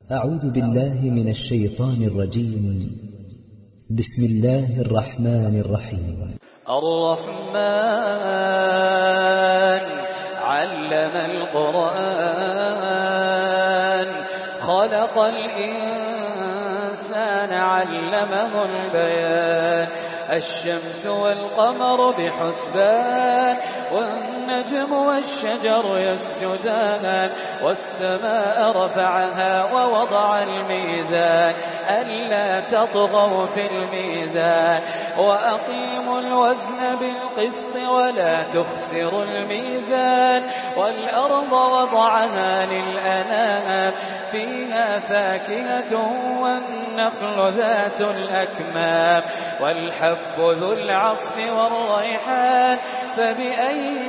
أعوذ بالله من الشيطان الرجيم. بسم الله الرحمن الرحيم. الرحمن علم القرآن خلق الإنسان علمه البيان الشمس والقمر بحسبان والنجم والشجر يسجدان والسماء رفعها ووضع الميزان ألا تطغوا في الميزان وأقيموا الوزن بالقسط ولا تخسروا الميزان والأرض وضعها للأنام فيها فاكهة والنخل ذات الأكمام والحب ذو العصف والريحان فبأي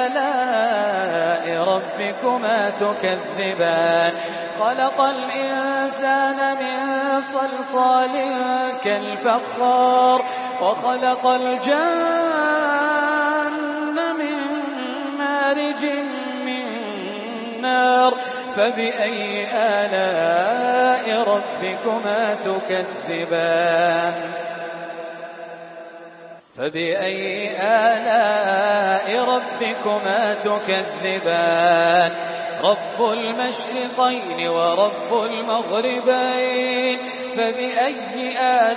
آلاء ربكما تكذبان خلق الإنسان من صلصال كالفخار وخلق الجن من مارج من نار فبأي آلاء ربكما تكذبان فبأي آلاء ربكما تكذبان رب المشرقين ورب المغربين فبأي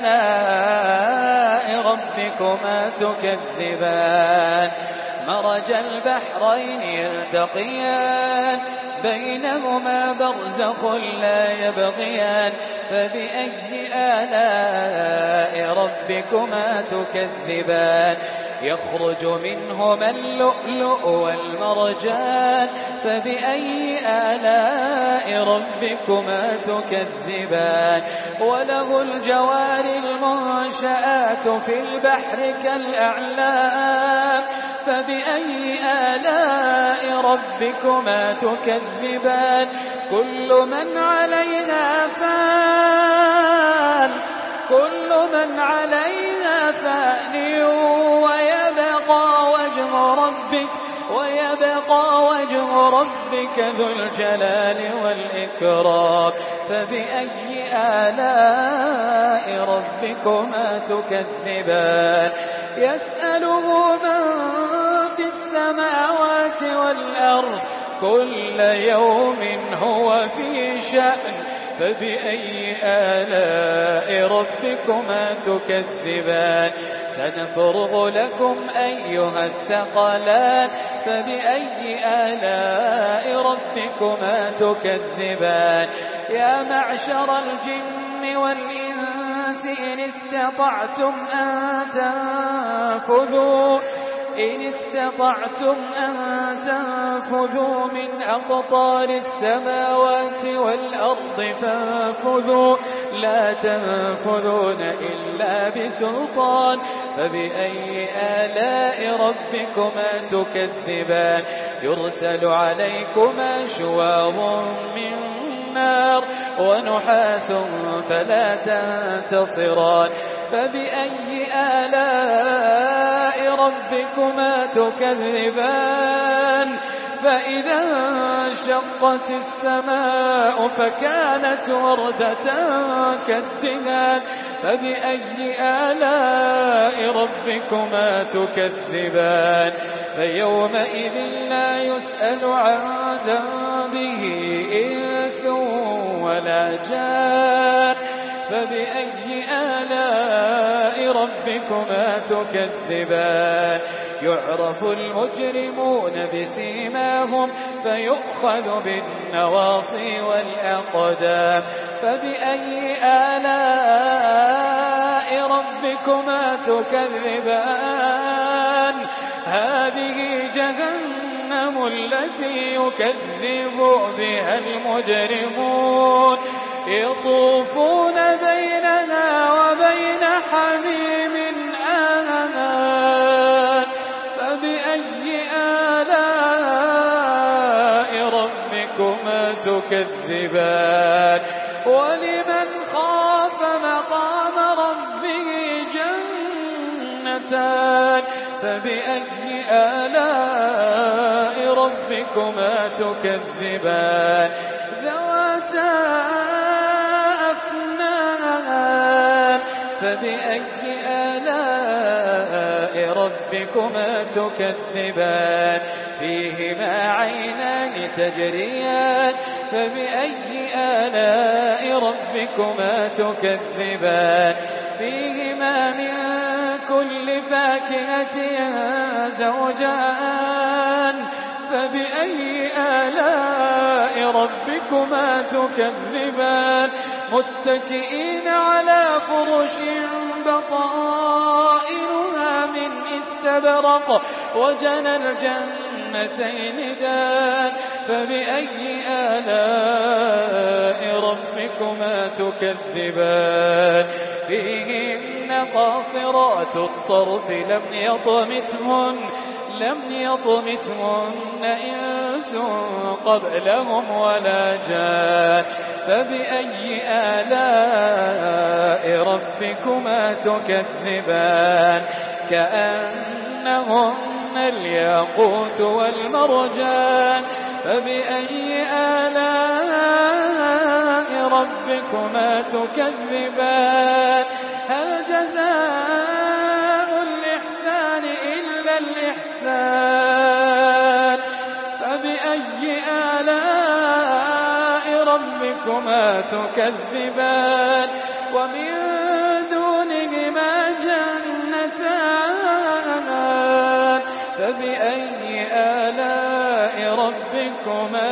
آلاء ربكما تكذبان مرج البحرين يلتقيان بينهما برزخ لا يبغيان فبأي آلاء ربكما تكذبان يخرج منهما اللؤلؤ والمرجان فبأي آلاء ربكما تكذبان وله الجوار المنشآت في البحر كالأعلام فبأي آلاء ربكما تكذبان كل من عليها فان ويبقى وجه ربك ذو الجلال والإكرام فبأي آلاء ربكما تكذبان يسأله من في السماوات والأرض كل يوم هو في شأن فبأي آلاء ربكما تكذبان سنفرغ لكم أيها الثقلان فبأي آلاء ربكما تكذبان يا معشر الجن والإنس إن استطعتم أن تنفذوا من أقطار السماوات والأرض فانفذوا لا تنفذون إلا بسلطان فبأي آلاء ربكما تكذبان يرسل عليكما شواظ من نار ونحاس فلا تنتصران فبأي آلاء ربكما تكذبان فإذا انشقت السماء فكانت وردة كالدهان فبأي آلاء ربكما تكذبان فيومئذ لا يسأل عن ذنبه إنس ولا جان فبأي آلاء ربكما تكذبان يعرف المجرمون بسيماهم فيؤخذ بالنواصي والأقدام فبأي آلاء ربكما تكذبان هذه جهنم التي يكذب بها المجرمون يطوفون بيننا وبين حميم آن فبأي آلاء ربكما تكذبان ولمن خاف مقام ربه جنتان فبأي آلاء ربكما تكذبان ذواتا فبأي آلاء ربكما تكذبان فيهما عينان تجريان فبأي آلاء ربكما تكذبان فيهما من كل فاكهة زوجان فبأي آلاء ربكما تكذبان متكئين على فرش بطائنها من استبرق وجنى الجنتين دان فبأي آلاء ربكما تكذبان فيهن قاصرات الطرف لم يطمثهن إنس قبلهم ولا جان فبأي آلاء ربكما تكذبان كأنهن الياقوت والمرجان فبأي آلاء ربكما تكذبان هل جزاء الإحسان إلا الإحسان فبأي آلاء ربكما تكذبان ومن دونهما جنتان فبأي آلاء ربكما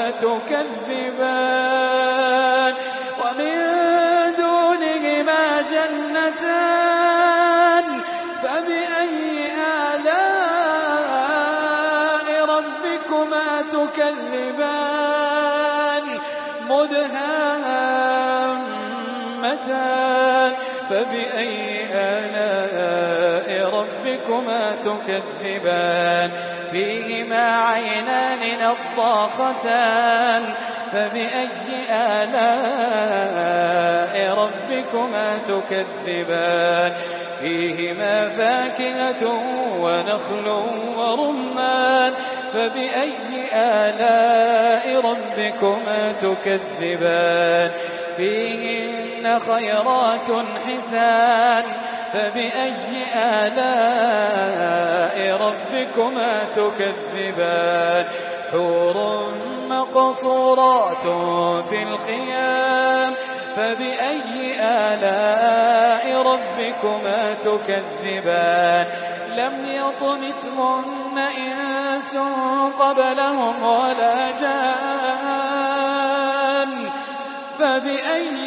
تكذبان ومن دونهما جنتان فبأي آلاء ربكما تكذبان مدهامتان فبأي آلاء ربكما تكذبان فيهما عينان نضاختان فبأي آلاء ربكما تكذبان فيهما فاكهة ونخل ورمان فبأي آلاء ربكما تكذبان فيهن خيرات حسان فبأي آلاء ربكما تكذبان حور مقصورات في الخيام فبأي آلاء ربكما تكذبان لم يطمثهن إنس قبلهم ولا جان فبأي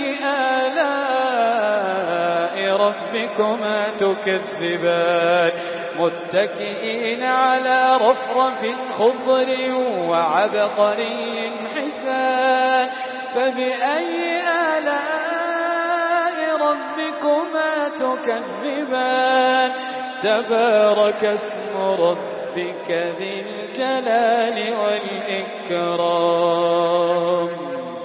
آلاء ربكما تكذبان متكئين على رفرف خضر وعبقري حسان فبأي آلاء ربكما تكذبان تبارك اسم ربك ذي الجلال والإكرام